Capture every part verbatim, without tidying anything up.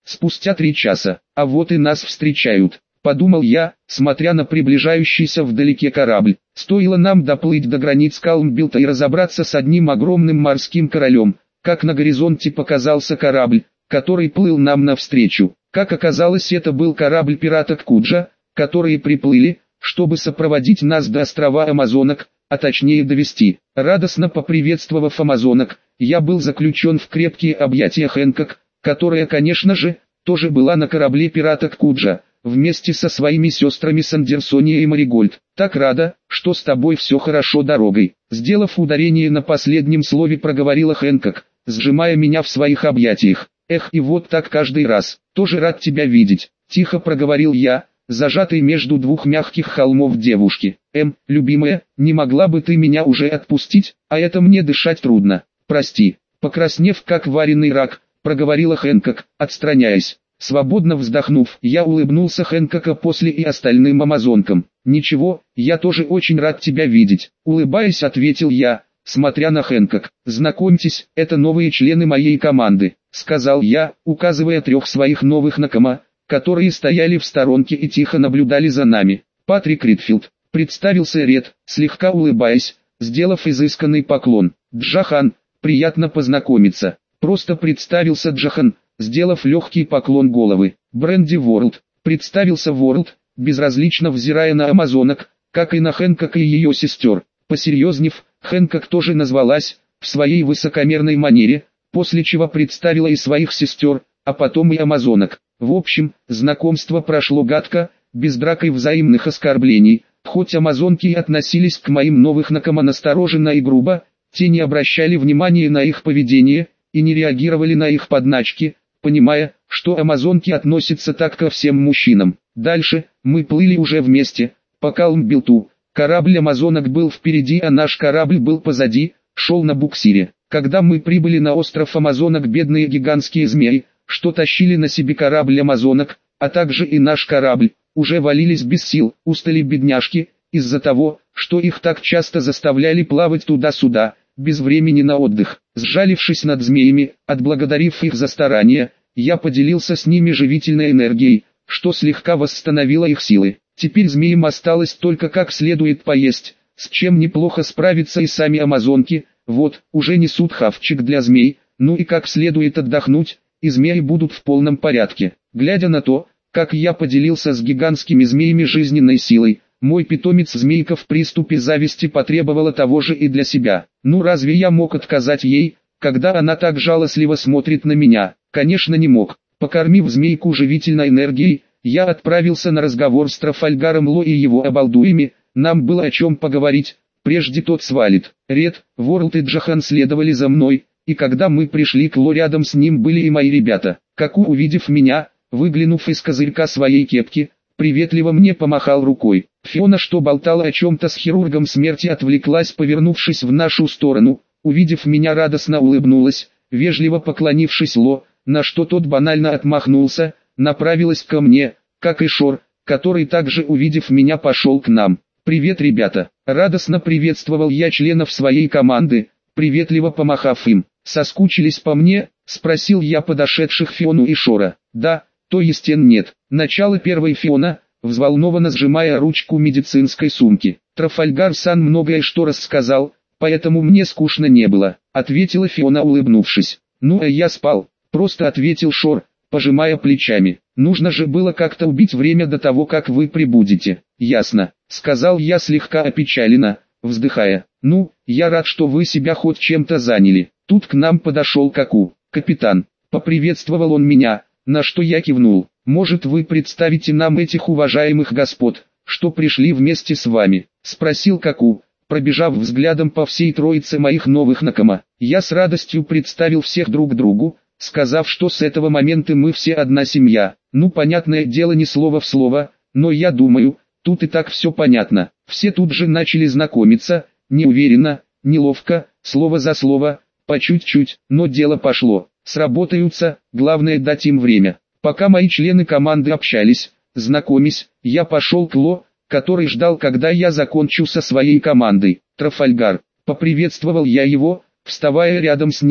спустя три часа, а вот и нас встречают. Подумал я, смотря на приближающийся вдалеке корабль. Стоило нам доплыть до границ Калмбилта и разобраться с одним огромным морским королем, как на горизонте показался корабль, который плыл нам навстречу. Как оказалось, это был корабль пирата Куджа, которые приплыли, чтобы сопроводить нас до острова Амазонок, а точнее довести. Радостно поприветствовав Амазонок, я был заключен в крепкие объятия Хэнкок, которая, конечно же, тоже была на корабле пирата Куджа, вместе со своими сестрами Сандерсония и Маригольд. Так рада, что с тобой все хорошо дорогой. Сделав ударение на последнем слове, проговорила Хэнкок, сжимая меня в своих объятиях. Эх, и вот так каждый раз. Тоже рад тебя видеть. Тихо проговорил я, зажатый между двух мягких холмов девушки. Эм, любимая, не могла бы ты меня уже отпустить, а это мне дышать трудно. Прости. Покраснев как вареный рак, проговорила Хэнкок, отстраняясь. Свободно вздохнув, я улыбнулся Хэнкока после и остальным амазонкам. «Ничего, я тоже очень рад тебя видеть», — улыбаясь, ответил я, смотря на Хэнкок. «Знакомьтесь, это новые члены моей команды», — сказал я, указывая трех своих новых накома, которые стояли в сторонке и тихо наблюдали за нами. «Патрик Ридфилд», — представился Ред, слегка улыбаясь, сделав изысканный поклон. «Джахан, приятно познакомиться», — просто представился Джахан, сделав легкий поклон головы. «Бренди Ворлд», — представился Ворлд, безразлично взирая на амазонок, как и на Хэнкок и ее сестер. Посерьезнев, Хэнкок тоже назвалась, в своей высокомерной манере, после чего представила и своих сестер, а потом и амазонок. В общем, знакомство прошло гладко, без драк и взаимных оскорблений. Хоть амазонки и относились к моим новых накома настороженно и грубо, те не обращали внимания на их поведение и не реагировали на их подначки, понимая, что амазонки относятся так ко всем мужчинам. Дальше, мы плыли уже вместе, по Калмбилту. Корабль амазонок был впереди, а наш корабль был позади, шел на буксире. Когда мы прибыли на остров амазонок, бедные гигантские змеи, что тащили на себе корабль амазонок, а также и наш корабль, уже валились без сил, устали бедняжки, из-за того, что их так часто заставляли плавать туда-сюда, без времени на отдых. Сжалившись над змеями, отблагодарив их за старания, я поделился с ними живительной энергией, что слегка восстановило их силы. Теперь змеям осталось только как следует поесть, с чем неплохо справятся и сами амазонки. Вот, уже несут хавчик для змей, ну и как следует отдохнуть, и змеи будут в полном порядке. Глядя на то, как я поделился с гигантскими змеями жизненной силой, мой питомец-змейка в приступе зависти потребовала того же и для себя. Ну разве я мог отказать ей, когда она так жалостливо смотрит на меня? Конечно не мог. Покормив змейку живительной энергией, я отправился на разговор с Трафальгаром Ло и его обалдуями. Нам было о чем поговорить, прежде тот свалит. Ред, Ворлд и Джахан следовали за мной, и когда мы пришли к Ло, рядом с ним были и мои ребята. Каку, увидев меня, выглянув из козырька своей кепки, приветливо мне помахал рукой. Фиона, что болтала о чем-то с хирургом смерти, отвлеклась, повернувшись в нашу сторону, увидев меня, радостно улыбнулась, вежливо поклонившись Ло, на что тот банально отмахнулся, направилась ко мне, как и Шор, который также, увидев меня, пошел к нам. «Привет, ребята!» Радостно приветствовал я членов своей команды, приветливо помахав им. «Соскучились по мне?» — спросил я подошедших Фиону и Шора. «Да, то есть нет». Начало первой Фиона, взволнованно сжимая ручку медицинской сумки. «Трафальгар-сан многое что рассказал, поэтому мне скучно не было», — ответила Фиона, улыбнувшись. «Ну а я спал», — просто ответил Шор, пожимая плечами. «Нужно же было как-то убить время до того, как вы прибудете». «Ясно», — сказал я слегка опечаленно, вздыхая. «Ну, я рад, что вы себя хоть чем-то заняли». Тут к нам подошел Каку. «Капитан», — поприветствовал он меня, на что я кивнул. «Может, вы представите нам этих уважаемых господ, что пришли вместе с вами?» — спросил Каку, пробежав взглядом по всей троице моих новых накома. Я с радостью представил всех друг другу, сказав, что с этого момента мы все одна семья. Ну, понятное дело, не слово в слово, но я думаю, тут и так все понятно. Все тут же начали знакомиться, неуверенно, неловко, слово за слово, по чуть-чуть, но дело пошло. Сработаются, главное дать им время. Пока мои члены команды общались, знакомясь, я пошел к Ло, который ждал, когда я закончу со своей командой. «Трафальгар», — поприветствовал я его, вставая рядом с ним,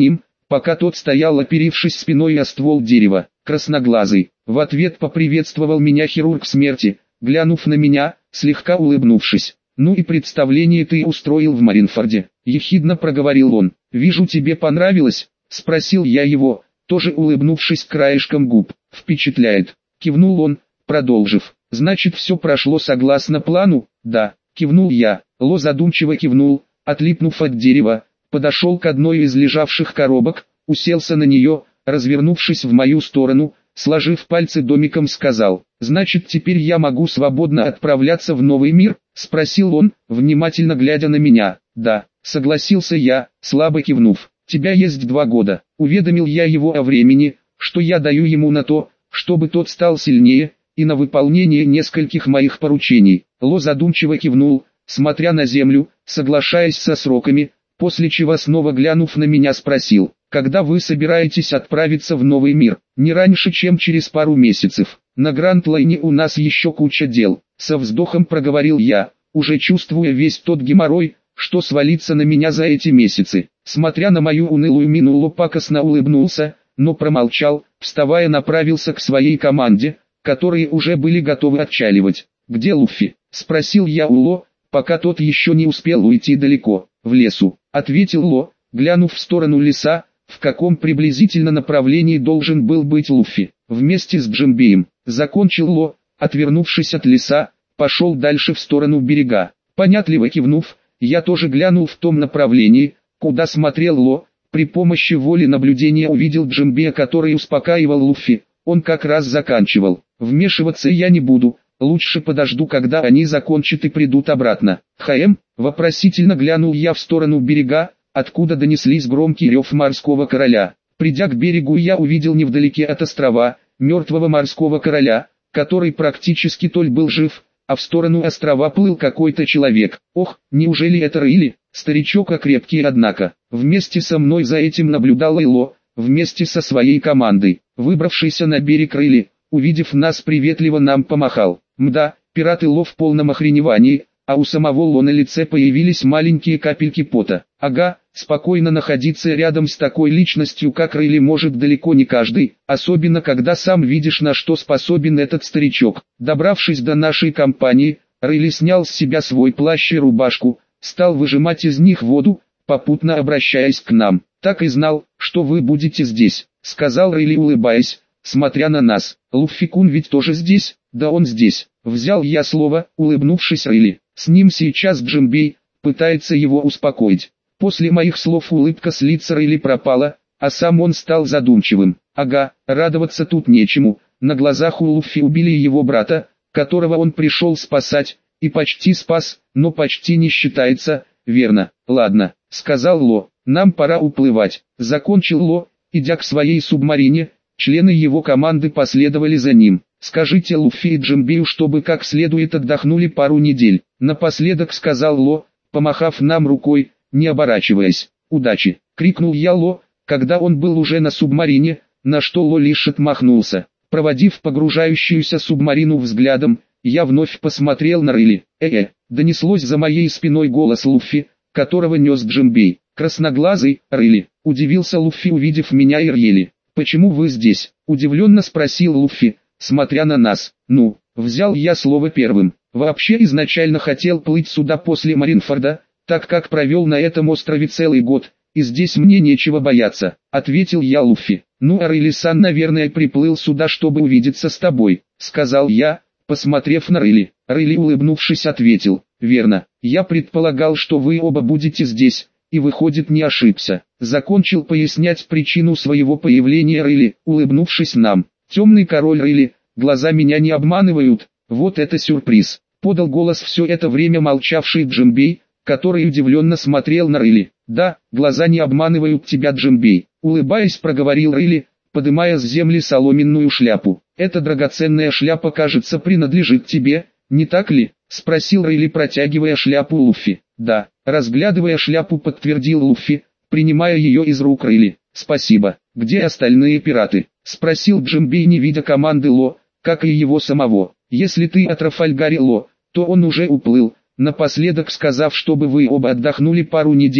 пока тот стоял, оперившись спиной о ствол дерева. Красноглазый в ответ поприветствовал меня хирург смерти, глянув на меня, слегка улыбнувшись. «Ну и представление ты устроил в Маринфорде», — ехидно проговорил он. «Вижу, тебе понравилось?» — спросил я его, тоже улыбнувшись краешком губ. «Впечатляет», — кивнул он, продолжив. «Значит, все прошло согласно плану?» «Да», — кивнул я. Ло задумчиво кивнул, отлипнув от дерева, подошел к одной из лежавших коробок, уселся на нее, развернувшись в мою сторону, сложив пальцы домиком, сказал: «Значит, теперь я могу свободно отправляться в новый мир?» — спросил он, внимательно глядя на меня. «Да», — согласился я, слабо кивнув. «Тебя есть два года», — уведомил я его о времени, что я даю ему на то, чтобы тот стал сильнее, и на выполнение нескольких моих поручений. Ло задумчиво кивнул, смотря на землю, соглашаясь со сроками, после чего, снова глянув на меня, спросил: «Когда вы собираетесь отправиться в новый мир?» «Не раньше, чем через пару месяцев. На Гранд-Лайне у нас еще куча дел», — со вздохом проговорил я, уже чувствуя весь тот геморрой, что свалится на меня за эти месяцы. Смотря на мою унылую мину, Ло пакостно улыбнулся, но промолчал, вставая, направился к своей команде, которые уже были готовы отчаливать. «Где Луффи?» — спросил я у Ло, пока тот еще не успел уйти далеко. «В лесу», — ответил Ло, глянув в сторону леса, в каком приблизительно направлении должен был быть Луффи. «Вместе с Джимбеем», — закончил Ло, отвернувшись от леса, пошел дальше в сторону берега. Понятливо кивнув, я тоже глянул в том направлении, куда смотрел Ло. При помощи воли наблюдения увидел Джимбея, который успокаивал Луффи. Он как раз заканчивал. «Вмешиваться я не буду, лучше подожду, когда они закончат и придут обратно». «Хаэм?» — вопросительно глянул я в сторону берега, откуда донеслись громкий рев морского короля. Придя к берегу, я увидел невдалеке от острова мертвого морского короля, который практически толь был жив, а в сторону острова плыл какой-то человек. Ох, неужели это Рейли? Старичок окрепкий, однако. Вместе со мной за этим наблюдал Ло, вместе со своей командой. Выбравшийся на берег Рейли, увидев нас, приветливо нам помахал. Мда, пираты Ло в полном охреневании, а у самого Ло на лице появились маленькие капельки пота. Ага, спокойно находиться рядом с такой личностью, как Рейли, может далеко не каждый, особенно когда сам видишь, на что способен этот старичок. Добравшись до нашей компании, Рейли снял с себя свой плащ и рубашку, стал выжимать из них воду, попутно обращаясь к нам. «Так и знал, что вы будете здесь», — сказал Рейли, улыбаясь, смотря на нас. «Луффи-кун ведь тоже здесь?» «Да, он здесь», — взял я слово, улыбнувшись Рейли. «С ним сейчас Джимбей пытается его успокоить». После моих слов улыбка с лица Рейли пропала, а сам он стал задумчивым. «Ага, радоваться тут нечему. На глазах у Луффи убили его брата, которого он пришел спасать, и почти спас, но почти не считается, верно?» «Ладно», — сказал Ло, — «нам пора уплывать». Закончил Ло, идя к своей субмарине, члены его команды последовали за ним. «Скажите Луффи и Джимбею, чтобы как следует отдохнули пару недель», — напоследок сказал Ло, помахав нам рукой, не оборачиваясь. «Удачи!» — крикнул я Ло, когда он был уже на субмарине, на что Ло лишь отмахнулся. Проводив погружающуюся субмарину взглядом, я вновь посмотрел на Рейли. «Э-э!» — донеслось за моей спиной голос Луффи, которого нес Джимбей. «Красноглазый, Рейли!» — удивился Луффи, увидев меня и Рейли. «Почему вы здесь?» — удивленно спросил Луффи, смотря на нас. «Ну, взял я слово первым. Вообще изначально хотел плыть сюда после Маринфорда, так как провел на этом острове целый год, и здесь мне нечего бояться», — ответил я Луффи. «Ну а Рейли-сан, наверное, приплыл сюда, чтобы увидеться с тобой», — сказал я, посмотрев на Рейли. Рейли, улыбнувшись, ответил: «Верно, я предполагал, что вы оба будете здесь, и выходит, не ошибся». Закончил пояснять причину своего появления Рейли, улыбнувшись нам. «Темный король Рейли, глаза меня не обманывают, вот это сюрприз», — подал голос все это время молчавший Джимбей, который удивленно смотрел на Рейли. «Да, глаза не обманывают тебя, Джимбей», — улыбаясь, проговорил Рейли, подымая с земли соломенную шляпу. «Эта драгоценная шляпа, кажется, принадлежит тебе, не так ли?» — спросил Рейли, протягивая шляпу Луффи. «Да», — разглядывая шляпу, подтвердил Луффи, принимая ее из рук Рейли. «Спасибо. Где остальные пираты?» — спросил Джимбей, не видя команды Ло, как и его самого. «Если ты о Трафальгаре, Ло, то он уже уплыл», напоследок сказав, чтобы вы оба отдохнули пару недель,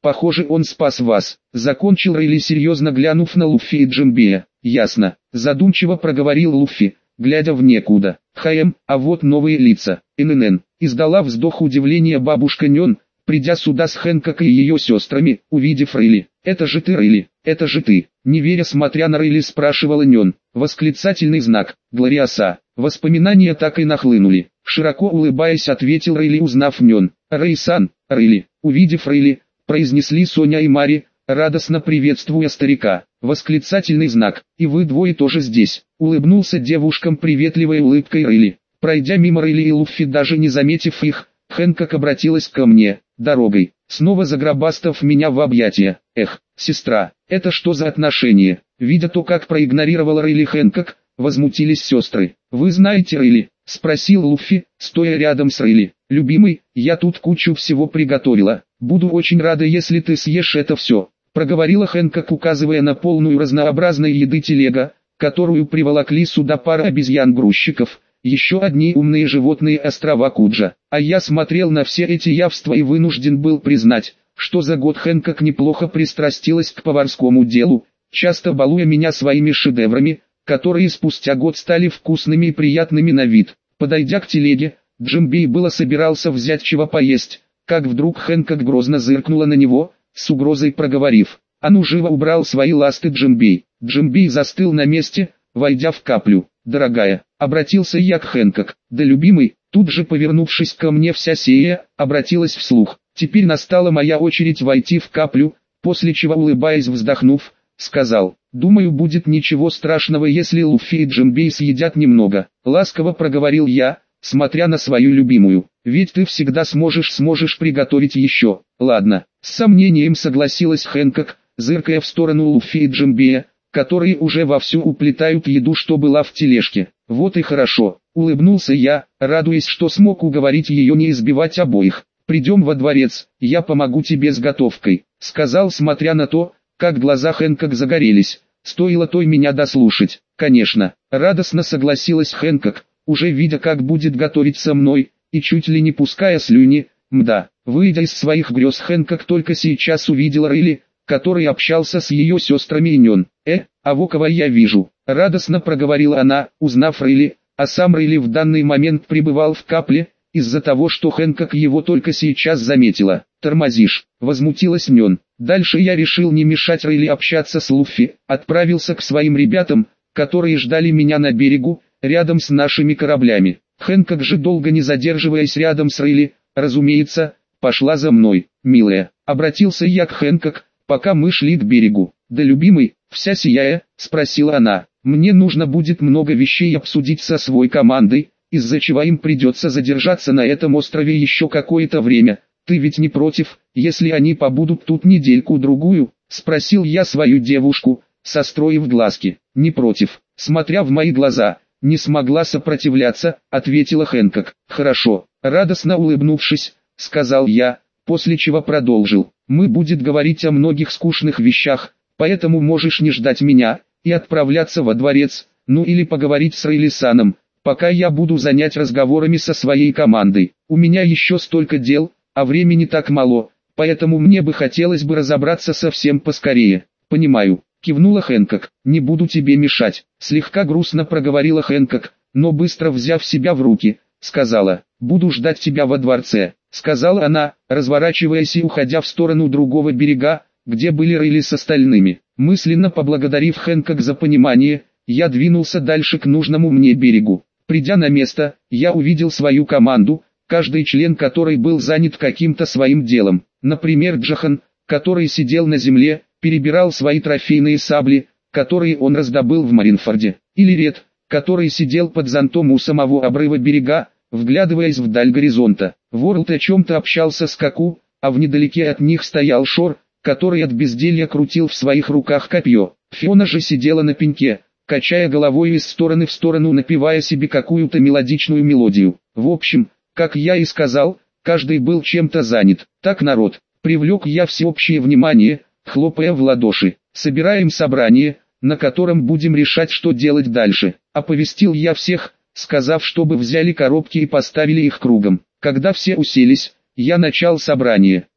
Похоже, он спас вас. Закончил Рейли, серьезно глянув на Луффи и Джимбея. Ясно. Задумчиво проговорил Луффи, глядя в некуда. Хм, а вот новые лица. ННН. Издала вздох удивления бабушка Нён, придя сюда с Хэнкок и ее сестрами, увидев Рейли. «Это же ты, Рейли, это же ты!» Не веря, смотря на Рейли, спрашивала Нён. Восклицательный знак. Глориоса. Воспоминания так и нахлынули. Широко улыбаясь, ответил Рейли, узнав Нён. «Рейсан, Рейли». Увидев Рейли, произнесли Соня и Мари, радостно приветствуя старика. Восклицательный знак. «И вы двое тоже здесь», — улыбнулся девушкам приветливой улыбкой Рейли. Пройдя мимо Рейли и Луффи, даже не заметив их, Хэнкок обратилась ко мне. «Дорогой», снова загробастав меня в объятия. «Эх, сестра, это что за отношения?» Видя то, как проигнорировала Рейли Хэнкок, возмутились сестры. «Вы знаете Рейли?» — спросил Луффи, стоя рядом с Рейли. «Любимый, я тут кучу всего приготовила. Буду очень рада, если ты съешь это все», — проговорила Хэнкок, указывая на полную разнообразной еды телега, которую приволокли сюда пара обезьян-грузчиков, еще одни умные животные острова Куджа. А я смотрел на все эти явства и вынужден был признать, что за год Хэнкок неплохо пристрастилась к поварскому делу, часто балуя меня своими шедеврами, которые спустя год стали вкусными и приятными на вид. Подойдя к телеге, Джимбей было собирался взять чего поесть, как вдруг Хэнкок грозно зыркнула на него, с угрозой проговорив. «А ну живо!» убрал свои ласты Джимбей. Джимбей застыл на месте, войдя в каплю. «Дорогая», — обратился я к Хэнкок, — «да любимый», тут же повернувшись ко мне вся сея, обратилась вслух. Теперь настала моя очередь войти в каплю, после чего, улыбаясь, вздохнув, сказал: «Думаю, будет ничего страшного, если Луффи и Джимбей съедят немного». Ласково проговорил я, смотря на свою любимую. «Ведь ты всегда сможешь сможешь приготовить еще». «Ладно», — с сомнением согласилась Хэнкок, зыркая в сторону Луффи и Джимбея, которые уже вовсю уплетают еду, что была в тележке. «Вот и хорошо», — улыбнулся я, радуясь, что смог уговорить ее не избивать обоих. «Придем во дворец, я помогу тебе с готовкой», — сказал, смотря на то, как глаза Хэнкок загорелись. Стоило той меня дослушать. «Конечно», — радостно согласилась Хэнкок, уже видя, как будет готовить со мной, и чуть ли не пуская слюни. Мда, выйдя из своих грез, Хэнкок только сейчас увидела Рейли, который общался с ее сестрами и Нён. «Э, а во кого я вижу?» — радостно проговорила она, узнав Рейли, а сам Рейли в данный момент пребывал в капле, из-за того, что Хэнкок его только сейчас заметила. «Тормозишь», — возмутилась Нён. Дальше я решил не мешать Рейли общаться с Луффи, отправился к своим ребятам, которые ждали меня на берегу, рядом с нашими кораблями. Хэнкок же, долго не задерживаясь рядом с Рейли, разумеется, пошла за мной. «Милая», — обратился я к Хэнкок, пока мы шли к берегу. «Да, любимый», — вся сияя, спросила она, — «мне нужно будет много вещей обсудить со своей командой, из-за чего им придется задержаться на этом острове еще какое-то время. Ты ведь не против, если они побудут тут недельку-другую?» — спросил я свою девушку, состроив глазки. «Не против», — смотря в мои глаза, не смогла сопротивляться, ответила Хэнкок. «Хорошо», — радостно улыбнувшись, сказал я, после чего продолжил. «Мы будем говорить о многих скучных вещах, поэтому можешь не ждать меня и отправляться во дворец, ну или поговорить с Рейлисаном, пока я буду занять разговорами со своей командой. У меня еще столько дел, а времени так мало, поэтому мне бы хотелось бы разобраться совсем поскорее». «Понимаю», — кивнула Хэнкок. «Не буду тебе мешать», — слегка грустно проговорила Хэнкок, но быстро взяв себя в руки, сказала: «Буду ждать тебя во дворце», — сказала она, разворачиваясь и уходя в сторону другого берега, где были Рейли с остальными. Мысленно поблагодарив Хэнкок за понимание, я двинулся дальше к нужному мне берегу. Придя на место, я увидел свою команду, каждый член которой был занят каким-то своим делом. Например, Джахан, который сидел на земле, перебирал свои трофейные сабли, которые он раздобыл в Маринфорде. Или Ред, который сидел под зонтом у самого обрыва берега, вглядываясь вдаль горизонта. Ворлд о чем-то общался с Каку, а в недалеке от них стоял Шор, который от безделья крутил в своих руках копье. Фиона же сидела на пеньке, качая головой из стороны в сторону, напевая себе какую-то мелодичную мелодию. В общем, как я и сказал, каждый был чем-то занят. Так, народ, привлек я всеобщее внимание, хлопая в ладоши. «Собираем собрание, на котором будем решать, что делать дальше», — оповестил я всех, сказав, чтобы взяли коробки и поставили их кругом. Когда все уселись, я начал собрание.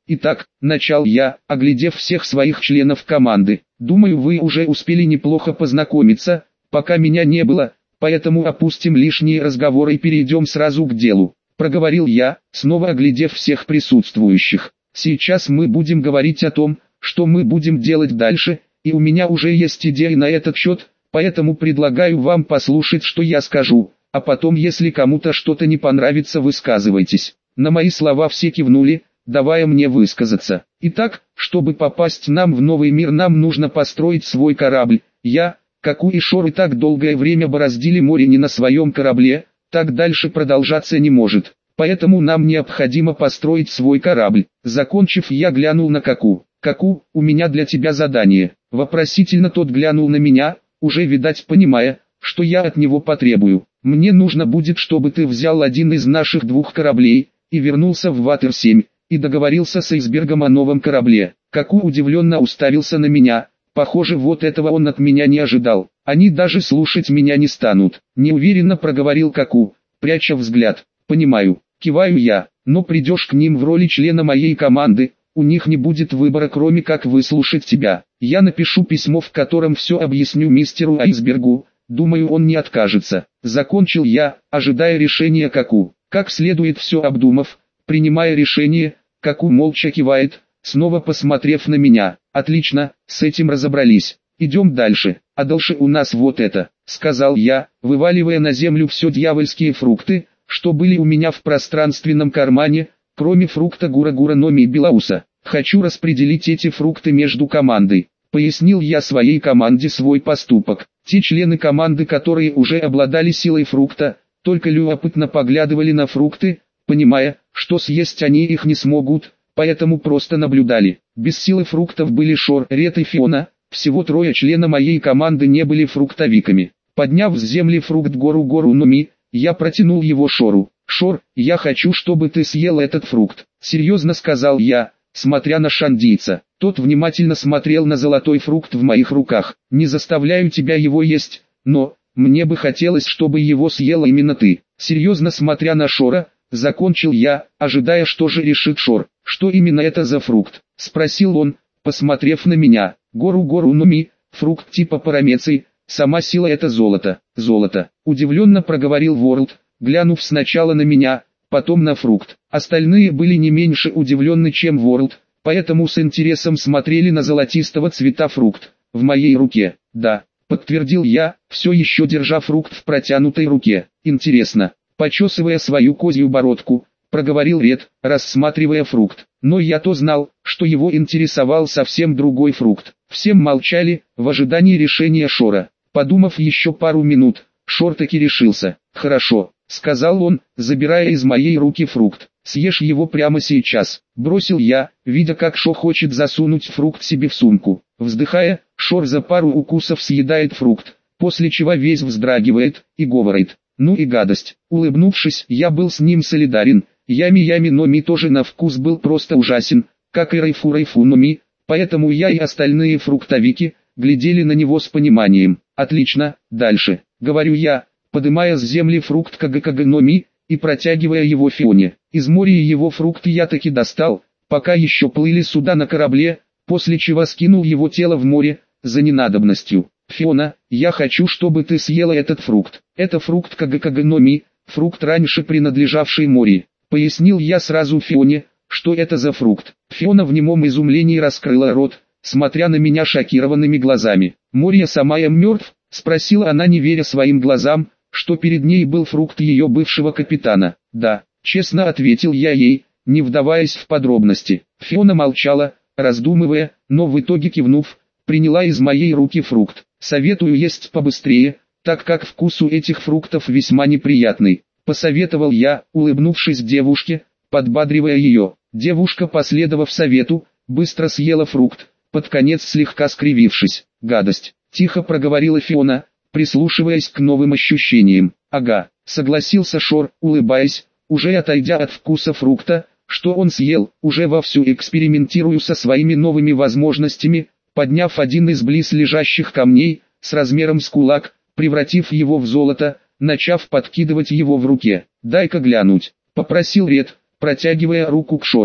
Итак, начал я, оглядев всех своих членов команды. Думаю, вы уже успели неплохо познакомиться, пока меня не было, поэтому опустим лишние разговоры и перейдем сразу к делу. Проговорил я, снова оглядев всех присутствующих. Сейчас мы будем говорить о том, что мы будем делать дальше, и у меня уже есть идеи на этот счет, поэтому предлагаю вам послушать, что я скажу, а потом, если кому-то что-то не понравится, высказывайтесь. На мои слова все кивнули, давая мне высказаться. Итак, чтобы попасть нам в новый мир, нам нужно построить свой корабль. Я, Каку и Шор и так долгое время бороздили море не на своем корабле, так дальше продолжаться не может. Поэтому нам необходимо построить свой корабль. Закончив, я глянул на Каку. «Каку, у меня для тебя задание». Вопросительно тот глянул на меня, уже видать понимая, что я от него потребую. «Мне нужно будет, чтобы ты взял один из наших двух кораблей, и вернулся в Ватер семь, и договорился с Айсбергом о новом корабле». Каку удивленно уставился на меня. Похоже, вот этого он от меня не ожидал. Они даже слушать меня не станут. Неуверенно проговорил Каку, пряча взгляд. «Понимаю», киваю я, «но придешь к ним в роли члена моей команды, у них не будет выбора, кроме как выслушать тебя. Я напишу письмо, в котором все объясню мистеру Айсбергу, думаю, он не откажется». Закончил я, ожидая решения Каку. Как следует все обдумав, принимая решение, Каку молча кивает, снова посмотрев на меня. «Отлично, с этим разобрались. Идем дальше. А дальше у нас вот это», — сказал я, вываливая на землю все дьявольские фрукты, что были у меня в пространственном кармане, кроме фрукта Гура-Гура Номи и Белауса. «Хочу распределить эти фрукты между командой», — пояснил я своей команде свой поступок. Те члены команды, которые уже обладали силой фрукта, только любопытно поглядывали на фрукты, понимая, что съесть они их не смогут, поэтому просто наблюдали. Без силы фруктов были Шор, Ред и Фиона, всего трое члена моей команды не были фруктовиками. Подняв с земли фрукт Гору-Гору Номи, я протянул его Шору. «Шор, я хочу, чтобы ты съел этот фрукт», — серьезно сказал я, смотря на шандийца. Тот внимательно смотрел на золотой фрукт в моих руках. «Не заставляю тебя его есть, но мне бы хотелось, чтобы его съела именно ты». Серьезно смотря на Шора, закончил я, ожидая, что же решит Шор. «Что именно это за фрукт?» — спросил он, посмотрев на меня. «Гору-Гору Номи, фрукт типа парамеций, сама сила это золото». «Золото», — удивленно проговорил Ворлд, глянув сначала на меня, потом на фрукт. Остальные были не меньше удивлены, чем Ворлд, поэтому с интересом смотрели на золотистого цвета фрукт в моей руке. «Да», — подтвердил я, все еще держа фрукт в протянутой руке. «Интересно», — почесывая свою козью бородку, проговорил Ред, рассматривая фрукт. Но я-то знал, что его интересовал совсем другой фрукт. Всем молчали, в ожидании решения Шора. Подумав еще пару минут, Шор таки решился. «Хорошо», — сказал он, забирая из моей руки фрукт. «Съешь его прямо сейчас», — бросил я, видя, как Шо хочет засунуть фрукт себе в сумку. Вздыхая, Шор за пару укусов съедает фрукт, после чего весь вздрагивает и говорит: «Ну и гадость». Улыбнувшись, я был с ним солидарен. Ями-Ями Номи тоже на вкус был просто ужасен, как и Райфу-Райфу Номи, поэтому я и остальные фруктовики глядели на него с пониманием. «Отлично, дальше», — говорю я, подымая с земли фрукт Кага-Кага Номи и протягивая его Фионе. Из моря его фрукт я таки достал, пока еще плыли сюда на корабле, после чего скинул его тело в море, за ненадобностью. «Фиона, я хочу, чтобы ты съела этот фрукт. Это фрукт Кага-Кага Номи, фрукт, раньше принадлежавший море», — пояснил я сразу Фионе, что это за фрукт. Фиона в немом изумлении раскрыла рот, смотря на меня шокированными глазами. «Морья Самая мертв?» — спросила она, не веря своим глазам, что перед ней был фрукт ее бывшего капитана. «Да», — честно ответил я ей, не вдаваясь в подробности. Фиона молчала, раздумывая, но в итоге кивнув, приняла из моей руки фрукт. «Советую есть побыстрее, так как вкус у этих фруктов весьма неприятный», — посоветовал я, улыбнувшись девушке, подбадривая ее. Девушка, последовав совету, быстро съела фрукт, под конец слегка скривившись. «Гадость», — тихо проговорила Фиона, прислушиваясь к новым ощущениям. «Ага», — согласился Шор, улыбаясь, уже отойдя от вкуса фрукта, что он съел, уже вовсю экспериментирую со своими новыми возможностями, подняв один из близ лежащих камней, с размером с кулак, превратив его в золото, начав подкидывать его в руке. «Дай-ка глянуть», — попросил Ред, протягивая руку к Шору.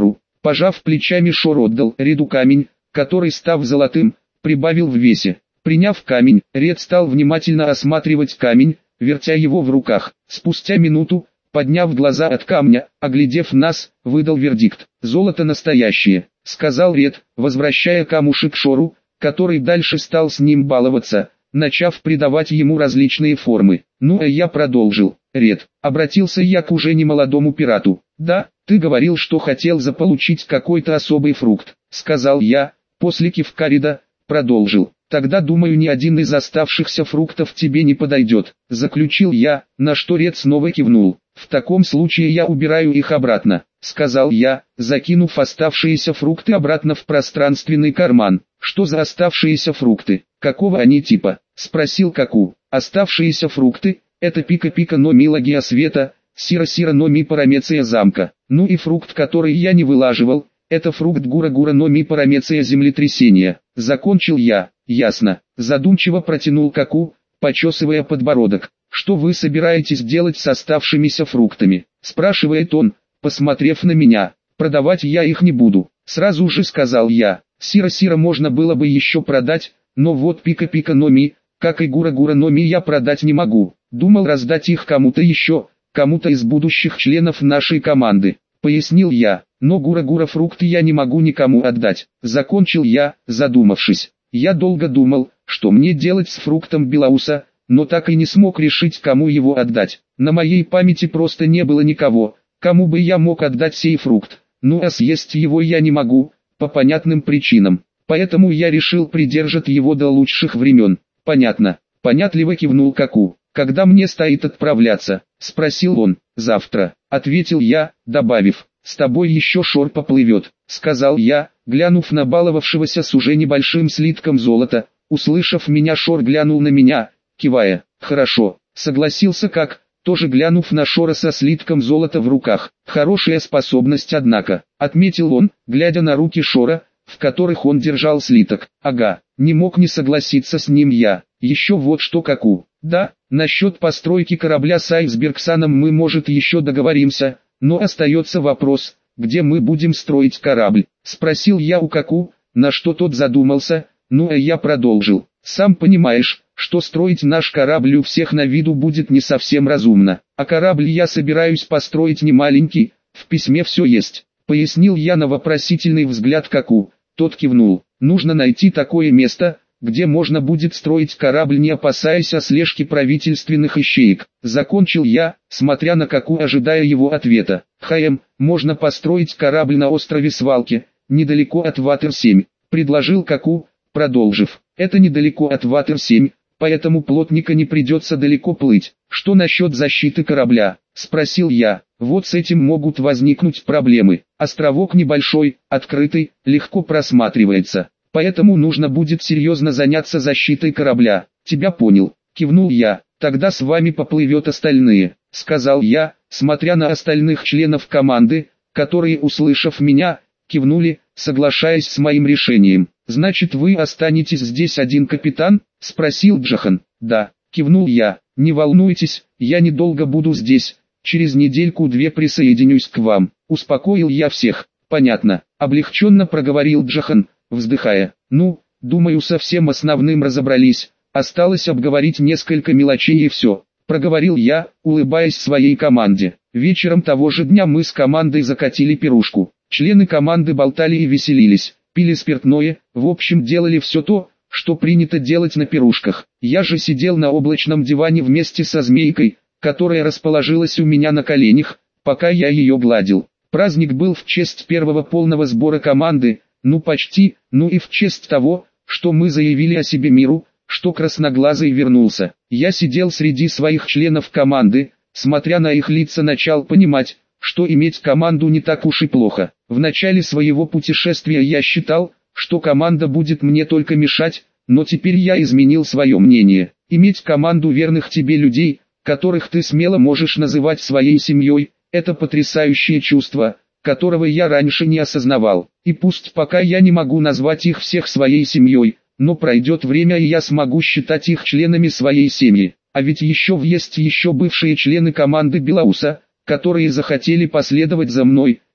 Пожав плечами, Шор отдал Реду камень, который, став золотым, прибавил в весе. Приняв камень, Ред стал внимательно осматривать камень, вертя его в руках. Спустя минуту, подняв глаза от камня, оглядев нас, выдал вердикт. «Золото настоящее», — сказал Ред, возвращая камушек Шору, который дальше стал с ним баловаться, начав придавать ему различные формы. Ну а я продолжил. «Ред», — обратился я к уже немолодому пирату. «Да, ты говорил, что хотел заполучить какой-то особый фрукт», — сказал я, после кивка Реда, продолжил. «Тогда, думаю, ни один из оставшихся фруктов тебе не подойдет», — заключил я, на что Ред снова кивнул. «В таком случае я убираю их обратно», — сказал я, закинув оставшиеся фрукты обратно в пространственный карман. «Что за оставшиеся фрукты? Какого они типа?» — спросил Каку. «Оставшиеся фрукты — это пика-пика но ми логия света, сира-сира но ми парамеция замка. Ну и фрукт, который я не вылаживал, это фрукт гура-гура но ми парамеция землетрясения». Закончил я. «Ясно», — задумчиво протянул Каку, почесывая подбородок. «Что вы собираетесь делать с оставшимися фруктами?» — спрашивает он, посмотрев на меня. «Продавать я их не буду», — сразу же сказал я. «Сира-сира можно было бы еще продать, но вот пика-пика но ми, как и гура-гура но ми я продать не могу. Думал раздать их кому-то еще, кому-то из будущих членов нашей команды», — пояснил я. «Но гура-гура фрукты я не могу никому отдать», — закончил я, задумавшись. Я долго думал, что мне делать с фруктом Белауса, но так и не смог решить, кому его отдать. На моей памяти просто не было никого, кому бы я мог отдать сей фрукт. Ну а съесть его я не могу, по понятным причинам. Поэтому я решил придержать его до лучших времен. «Понятно», — понятливо кивнул Каку. «Когда мне стоит отправляться?» — спросил он. «Завтра», — ответил я, добавив. «С тобой еще Шор поплывет», — сказал я, глянув на баловавшегося с уже небольшим слитком золота. Услышав меня, Шор глянул на меня, кивая. «Хорошо», — согласился Как, тоже глянув на Шора со слитком золота в руках. «Хорошая способность, однако», — отметил он, глядя на руки Шора, в которых он держал слиток. «Ага», — не мог не согласиться с ним я. «Еще вот что, Каку. Да, насчет постройки корабля с Айсбергсаном мы, может, еще договоримся, но остается вопрос, где мы будем строить корабль?» — спросил я у Каку, на что тот задумался. Ну а я продолжил. «Сам понимаешь, что строить наш корабль у всех на виду будет не совсем разумно, а корабль я собираюсь построить не маленький, в письме все есть», — пояснил я на вопросительный взгляд Каку. Тот кивнул. «Нужно найти такое место, где можно будет строить корабль, не опасаясь слежки правительственных ищеек», — закончил я, смотря на Каку, ожидая его ответа. «Хаем, можно построить корабль на острове Свалки, недалеко от Ватер семь», — предложил Каку, продолжив. «Это недалеко от Ватер семь, поэтому плотника не придется далеко плыть». «Что насчет защиты корабля?» — спросил я. «Вот с этим могут возникнуть проблемы. Островок небольшой, открытый, легко просматривается. Поэтому нужно будет серьезно заняться защитой корабля». «Тебя понял», — кивнул я. «Тогда с вами поплывет остальные», — сказал я, смотря на остальных членов команды, которые, услышав меня, кивнули, соглашаясь с моим решением. «Значит, вы останетесь здесь один, капитан?» — спросил Джохан. «Да», — кивнул я. «Не волнуйтесь, я недолго буду здесь, через недельку-две присоединюсь к вам», — успокоил я всех. «Понятно», — облегченно проговорил Джохан, вздыхая. «Ну, думаю, со всем основным разобрались, осталось обговорить несколько мелочей и все», — проговорил я, улыбаясь своей команде. Вечером того же дня мы с командой закатили пирушку. Члены команды болтали и веселились, пили спиртное, в общем делали все то, что принято делать на пирушках. Я же сидел на облачном диване вместе со змейкой, которая расположилась у меня на коленях, пока я ее гладил. Праздник был в честь первого полного сбора команды, ну почти, ну и в честь того, что мы заявили о себе миру, что Красноглазый вернулся. Я сидел среди своих членов команды, смотря на их лица, начал понимать, что иметь команду не так уж и плохо. В начале своего путешествия я считал, что команда будет мне только мешать, но теперь я изменил свое мнение. Иметь команду верных тебе людей, которых ты смело можешь называть своей семьей, это потрясающее чувство, которого я раньше не осознавал. И пусть пока я не могу назвать их всех своей семьей, но пройдет время и я смогу считать их членами своей семьи. А ведь еще есть еще бывшие члены команды Белауса, которые захотели последовать за мной,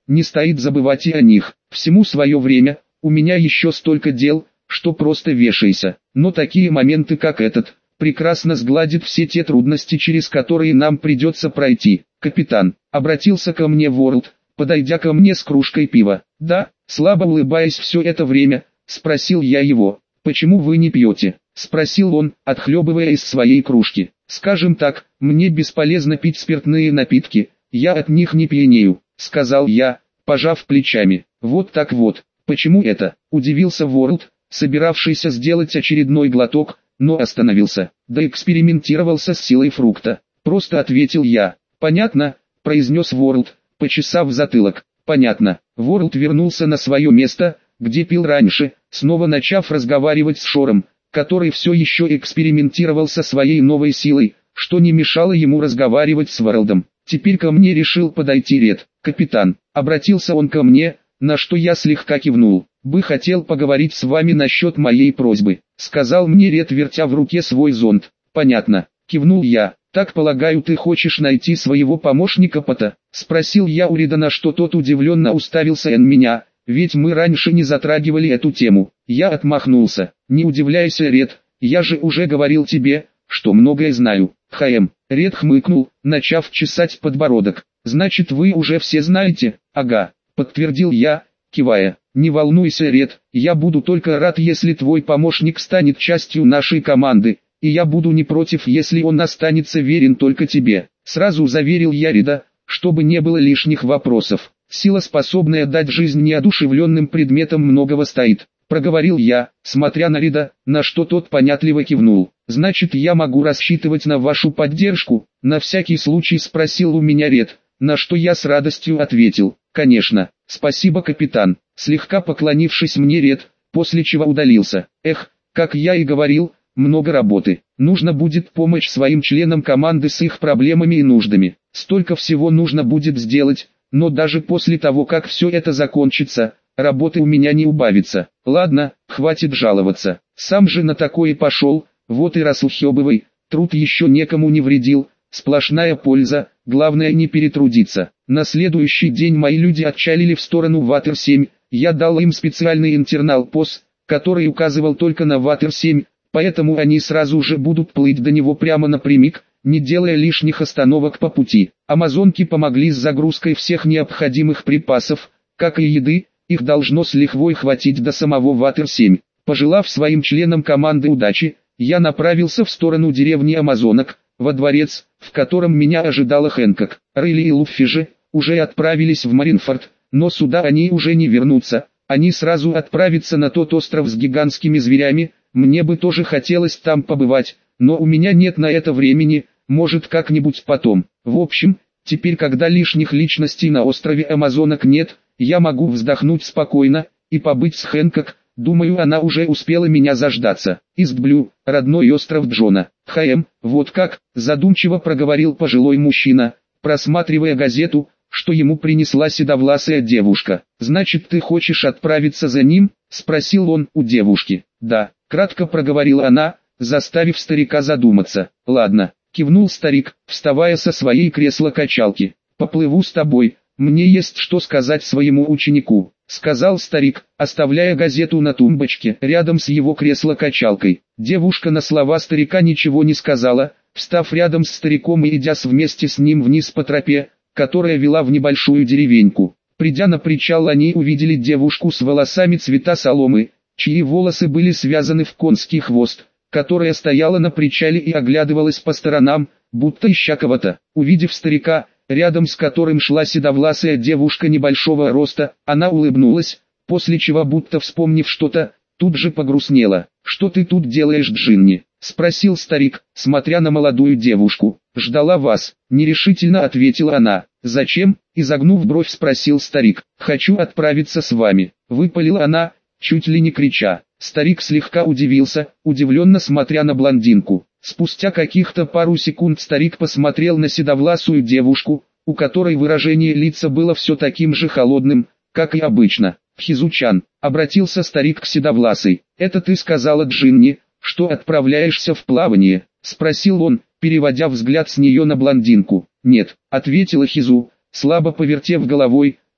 не стоит забывать и о них. Всему свое время, у меня еще столько дел, что просто вешайся. Но такие моменты, как этот, прекрасно сгладит все те трудности, через которые нам придется пройти. Капитан, обратился ко мне Ворлд, подойдя ко мне с кружкой пива. Да, слабо улыбаясь все это время, спросил я его. Почему вы не пьете? Спросил он, отхлебывая из своей кружки. Скажем так, мне бесполезно пить спиртные напитки, я от них не пьянею, сказал я, пожав плечами. Вот так вот, почему это? Удивился Ворлд, собиравшийся сделать очередной глоток, но остановился, да экспериментировался с силой фрукта. Просто ответил я. Понятно, произнес Ворлд, почесав затылок. Понятно. Ворлд вернулся на свое место, где пил раньше, снова начав разговаривать с Шором, который все еще экспериментировал со своей новой силой, что не мешало ему разговаривать с Ворлдом. Теперь ко мне решил подойти Ред. Капитан, обратился он ко мне, на что я слегка кивнул. Бы хотел поговорить с вами насчет моей просьбы, сказал мне Ред, вертя в руке свой зонт. Понятно, кивнул я. Так полагаю, ты хочешь найти своего помощника Пота? Спросил я у Реда, на что тот удивленно уставился на меня, ведь мы раньше не затрагивали эту тему. Я отмахнулся. Не удивляйся, Ред, я же уже говорил тебе, что многое знаю. Хм. Ред хмыкнул, начав чесать подбородок. Значит, вы уже все знаете? Ага, подтвердил я, кивая. Не волнуйся, Ред, я буду только рад, если твой помощник станет частью нашей команды. И я буду не против, если он останется верен только тебе. Сразу заверил я Реда, чтобы не было лишних вопросов. Сила, способная дать жизнь неодушевленным предметам, многого стоит. Проговорил я, смотря на Реда, на что тот понятливо кивнул. Значит, я могу рассчитывать на вашу поддержку? На всякий случай спросил у меня Ред, на что я с радостью ответил. Конечно, спасибо, капитан. Слегка поклонившись мне Ред, после чего удалился. Эх, как я и говорил, много работы. Нужно будет помочь своим членам команды с их проблемами и нуждами. Столько всего нужно будет сделать, но даже после того, как все это закончится, работы у меня не убавится. Ладно, хватит жаловаться. Сам же на такое пошел, вот и расухебывай, труд еще некому не вредил, сплошная польза, главное не перетрудиться. На следующий день мои люди отчалили в сторону Ватер семь, я дал им специальный интернал-пос, который указывал только на Ватер семь, поэтому они сразу же будут плыть до него прямо напрямик, не делая лишних остановок по пути. Амазонки помогли с загрузкой всех необходимых припасов, как и еды, их должно с лихвой хватить до самого Ватер семь. Пожелав своим членам команды удачи, я направился в сторону деревни Амазонок, во дворец, в котором меня ожидала Хэнкок. Рейли и Луффи же уже отправились в Маринфорд, но сюда они уже не вернутся, они сразу отправятся на тот остров с гигантскими зверями. Мне бы тоже хотелось там побывать, но у меня нет на это времени, может как-нибудь потом. В общем, теперь, когда лишних личностей на острове Амазонок нет, я могу вздохнуть спокойно и побыть с Хэнкок. Думаю, она уже успела меня заждаться. Истблю, родной остров Джона. Хм, вот как, задумчиво проговорил пожилой мужчина, просматривая газету, что ему принесла седовласая девушка. Значит, ты хочешь отправиться за ним? Спросил он у девушки. Да. Кратко проговорила она, заставив старика задуматься. Ладно, кивнул старик, вставая со своей кресла-качалки. Поплыву с тобой, мне есть что сказать своему ученику, сказал старик, оставляя газету на тумбочке рядом с его кресло-качалкой. Девушка на слова старика ничего не сказала, встав рядом с стариком и идя вместе с ним вниз по тропе, которая вела в небольшую деревеньку. Придя на причал, они увидели девушку с волосами цвета соломы, чьи волосы были связаны в конский хвост, которая стояла на причале и оглядывалась по сторонам, будто ища кого-то. Увидев старика, рядом с которым шла седовласая девушка небольшого роста, она улыбнулась, после чего, будто вспомнив что-то, тут же погрустнела. «Что ты тут делаешь, Джинни?» — спросил старик, смотря на молодую девушку. «Ждала вас», — нерешительно ответила она. «Зачем?» — изогнув бровь, спросил старик. «Хочу отправиться с вами», — выпалила она, чуть ли не крича. Старик слегка удивился, удивленно смотря на блондинку. Спустя каких-то пару секунд старик посмотрел на седовласую девушку, у которой выражение лица было все таким же холодным, как и обычно. «Хизучан», — обратился старик к седовласой, — «это ты сказала Джинни, что отправляешься в плавание?» — спросил он, переводя взгляд с нее на блондинку. «Нет», — ответила Хизу, слабо повертев головой,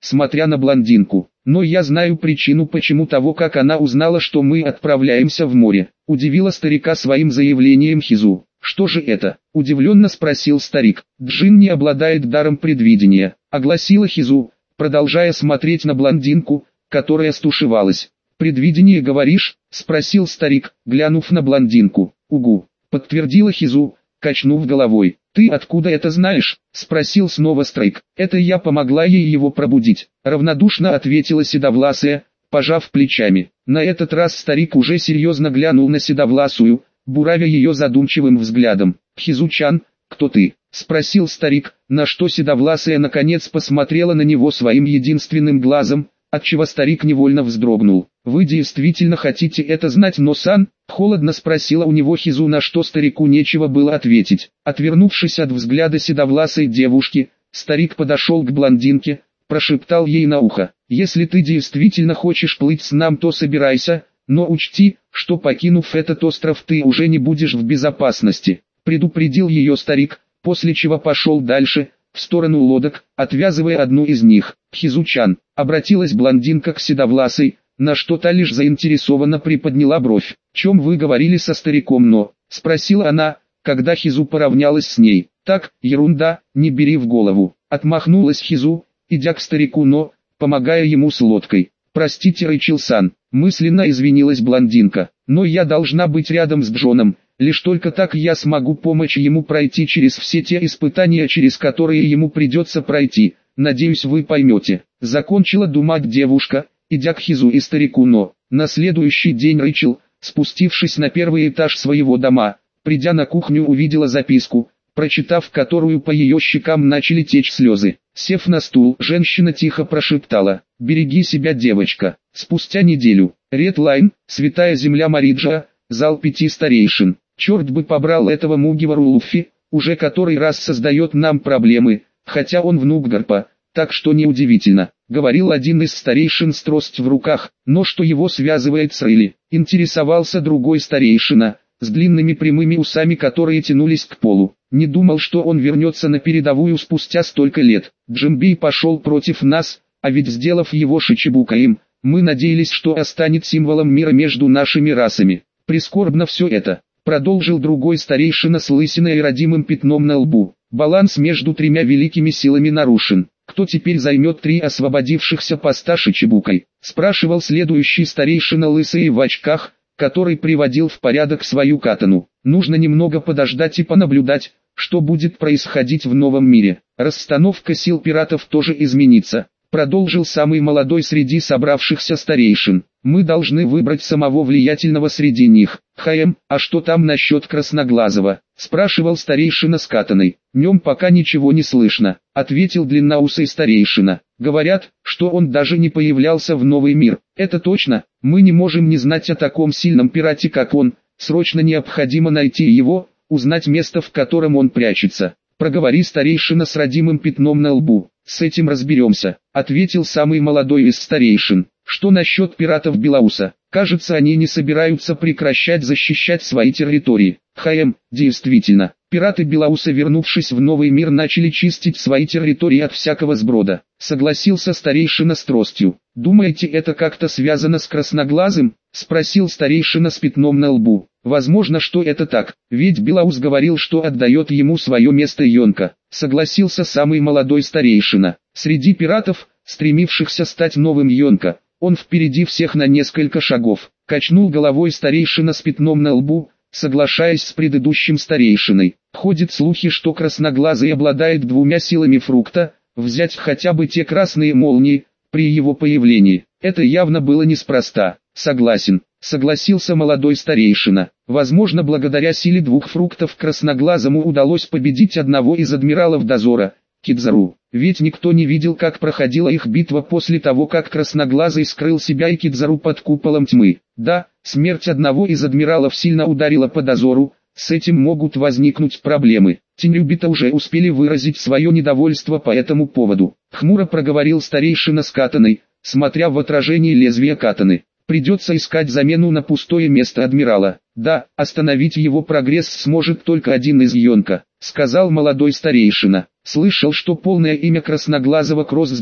смотря на блондинку. «Но я знаю причину, почему того, как она узнала, что мы отправляемся в море», — удивила старика своим заявлением Хизу. «Что же это?» — удивленно спросил старик. «Джин не обладает даром предвидения», — огласила Хизу, продолжая смотреть на блондинку, которая стушевалась. «Предвидение, говоришь?» — спросил старик, глянув на блондинку. «Угу», — подтвердила Хизу, качнув головой. «Ты откуда это знаешь?» — спросил снова Страйк. «Это я помогла ей его пробудить», — равнодушно ответила седовласая, пожав плечами. На этот раз старик уже серьезно глянул на седовласую, буравя ее задумчивым взглядом. «Хизу-чан, кто ты?» — спросил старик, на что седовласая наконец посмотрела на него своим единственным глазом, отчего старик невольно вздрогнул. «Вы действительно хотите это знать, но-сан?» — холодно спросила у него Хизу, на что старику нечего было ответить. Отвернувшись от взгляда седовласой девушки, старик подошел к блондинке, прошептал ей на ухо: «Если ты действительно хочешь плыть с нами, то собирайся, но учти, что покинув этот остров, ты уже не будешь в безопасности», — предупредил ее старик, после чего пошел дальше, в сторону лодок, отвязывая одну из них. «Хизу-чан», — обратилась блондинка к седовласой, на что та лишь заинтересованно приподняла бровь. «Чем вы говорили со стариком, но?» — спросила она, когда Хизу поравнялась с ней. «Так, ерунда, не бери в голову», — отмахнулась Хизу, идя к старику, но, помогая ему с лодкой. «Простите, Рэйчел-сан», — мысленно извинилась блондинка, «но я должна быть рядом с Джоном, лишь только так я смогу помочь ему пройти через все те испытания, через которые ему придется пройти, надеюсь, вы поймете». Закончила думать девушка, идя к Хизу и старику, но на следующий день Рэйчел, спустившись на первый этаж своего дома, придя на кухню, увидела записку, прочитав которую по ее щекам начали течь слезы. Сев на стул, женщина тихо прошептала: «Береги себя, девочка». Спустя неделю. Редлайн, Святая Земля Мариджа, зал пяти старейшин. «Черт бы побрал этого Мугивару Луффи, уже который раз создает нам проблемы, хотя он внук Гарпа, так что неудивительно», — говорил один из старейшин с тростью в руках. «Но что его связывает с Рейли?» — интересовался другой старейшина, с длинными прямыми усами, которые тянулись к полу. «Не думал, что он вернется на передовую спустя столько лет. Джимби пошел против нас, а ведь сделав его Шичибукаем, мы надеялись, что останет символом мира между нашими расами. Прискорбно все это», — продолжил другой старейшина с лысиной и родимым пятном на лбу. «Баланс между тремя великими силами нарушен. Кто теперь займет три освободившихся поста Шичибукой?» — спрашивал следующий старейшина лысый в очках, который приводил в порядок свою катану. «Нужно немного подождать и понаблюдать, что будет происходить в новом мире. Расстановка сил пиратов тоже изменится», — продолжил самый молодой среди собравшихся старейшин. «Мы должны выбрать самого влиятельного среди них». «Хаем, а что там насчет Красноглазого?» — спрашивал старейшина с катаной. «Нем пока ничего не слышно», — ответил длинноусый старейшина. «Говорят, что он даже не появлялся в новый мир». «Это точно, мы не можем не знать о таком сильном пирате, как он. Срочно необходимо найти его, узнать место, в котором он прячется», — проговорил старейшина с родимым пятном на лбу. «С этим разберемся», — ответил самый молодой из старейшин. «Что насчет пиратов Белауса? Кажется, они не собираются прекращать защищать свои территории». «Хаем, действительно, пираты Белауса, вернувшись в новый мир, начали чистить свои территории от всякого сброда», — согласился старейшина с тростью. «Думаете, это как-то связано с Красноглазым?» — спросил старейшина с пятном на лбу. «Возможно, что это так, ведь Белаус говорил, что отдает ему свое место Йонка», — согласился самый молодой старейшина. «Среди пиратов, стремившихся стать новым Йонка, он впереди всех на несколько шагов», — качнул головой старейшина с пятном на лбу, соглашаясь с предыдущим старейшиной. «Ходят слухи, что Красноглазый обладает двумя силами фрукта, взять хотя бы те красные молнии, при его появлении. Это явно было неспроста». «Согласен», — согласился молодой старейшина. «Возможно, благодаря силе двух фруктов Красноглазому удалось победить одного из адмиралов дозора, Кидзару. Ведь никто не видел, как проходила их битва после того, как Красноглазый скрыл себя и Кидзару под куполом тьмы. Да, смерть одного из адмиралов сильно ударила по дозору, с этим могут возникнуть проблемы. Тенрюбита уже успели выразить свое недовольство по этому поводу», — хмуро проговорил старейшина с катаной, смотря в отражение лезвия катаны. «Придется искать замену на пустое место адмирала. Да, остановить его прогресс сможет только один из Йонка», — сказал молодой старейшина. «Слышал, что полное имя Красноглазого Кросс Д,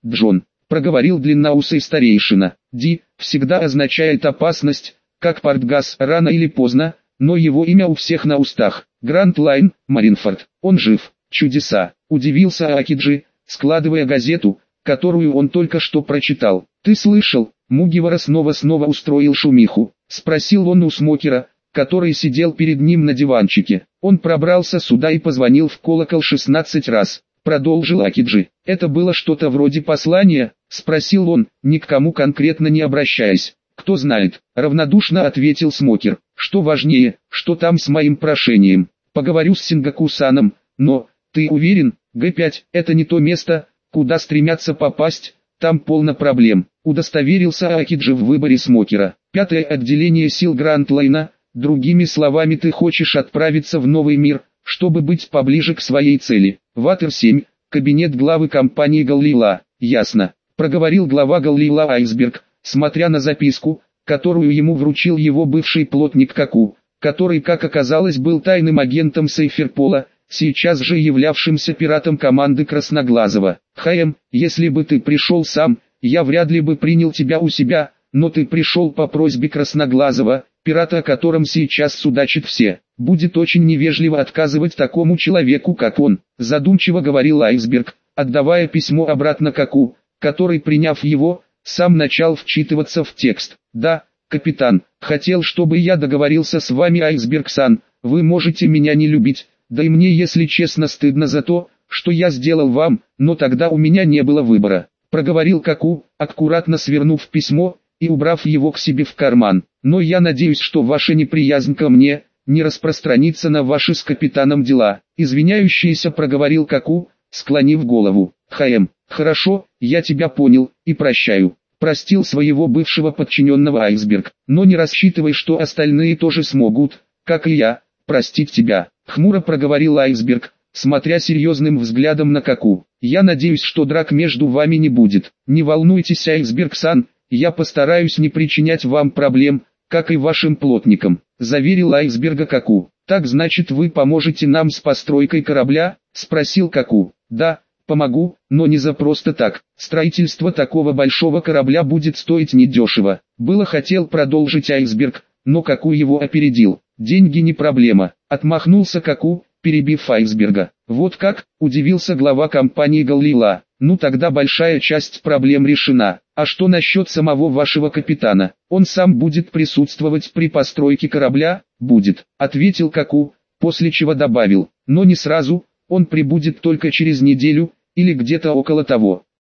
Джон, проговорил длинноусый старейшина. Ди всегда означает опасность, как Портгас, рано или поздно, но его имя у всех на устах. Грант Лайн, Маринфорд, он жив. Чудеса, удивился Акиджи, складывая газету, которую он только что прочитал. Ты слышал, Мугивара снова-снова устроил шумиху? Спросил он у Смокера, который сидел перед ним на диванчике. Он пробрался сюда и позвонил в колокол шестнадцать раз. Продолжил Акиджи. Это было что-то вроде послания? Спросил он, ни к кому конкретно не обращаясь. Кто знает, равнодушно ответил Смокер. Что важнее, что там с моим прошением? Поговорю с Сингакусаном, но, ты уверен, Гэ пять, это не то место, куда стремятся попасть, там полно проблем. Удостоверился Акиджи в выборе Смокера. Пятое отделение сил Грант-Лайна, другими словами, ты хочешь отправиться в новый мир, чтобы быть поближе к своей цели. Ватер семь, кабинет главы компании Галлила. Ясно, проговорил глава Галлила Айсберг, смотря на записку, которую ему вручил его бывший плотник Каку, который, как оказалось, был тайным агентом Сейферпола, сейчас же являвшимся пиратом команды Красноглазого. «Хаем, если бы ты пришел сам, я вряд ли бы принял тебя у себя, но ты пришел по просьбе Красноглазого, пирата, о котором сейчас судачат все. Будет очень невежливо отказывать такому человеку, как он», задумчиво говорил Айсберг, отдавая письмо обратно Каку, который, приняв его, сам начал вчитываться в текст. «Да, капитан, хотел, чтобы я договорился с вами, Айсберг-сан, вы можете меня не любить, да и мне, если честно, стыдно за то, что я сделал вам, но тогда у меня не было выбора», проговорил Каку, аккуратно свернув письмо и убрав его к себе в карман. «Но я надеюсь, что ваша неприязнь ко мне не распространится на ваши с капитаном дела», извиняющийся проговорил Каку, склонив голову. «Хаем, хорошо, я тебя понял и прощаю», простил своего бывшего подчиненного Айсберг, «но не рассчитывай, что остальные тоже смогут, как и я, простить тебя», хмуро проговорил Айсберг, смотря серьезным взглядом на Каку. «Я надеюсь, что драк между вами не будет. Не волнуйтесь, Айсберг-сан, я постараюсь не причинять вам проблем, как и вашим плотникам», заверил Айсберга Каку. «Так значит, вы поможете нам с постройкой корабля?» спросил Каку. «Да, помогу, но не за просто так. Строительство такого большого корабля будет стоить недешево». Было хотел продолжить Айсберг, но Каку его опередил. «Деньги не проблема», отмахнулся Каку, перебив Айсберга. «Вот как?» – удивился глава компании Галлила. «Ну тогда большая часть проблем решена. А что насчет самого вашего капитана? Он сам будет присутствовать при постройке корабля?» «Будет», – ответил Каку, после чего добавил. «Но не сразу, он прибудет только через неделю, или где-то около того».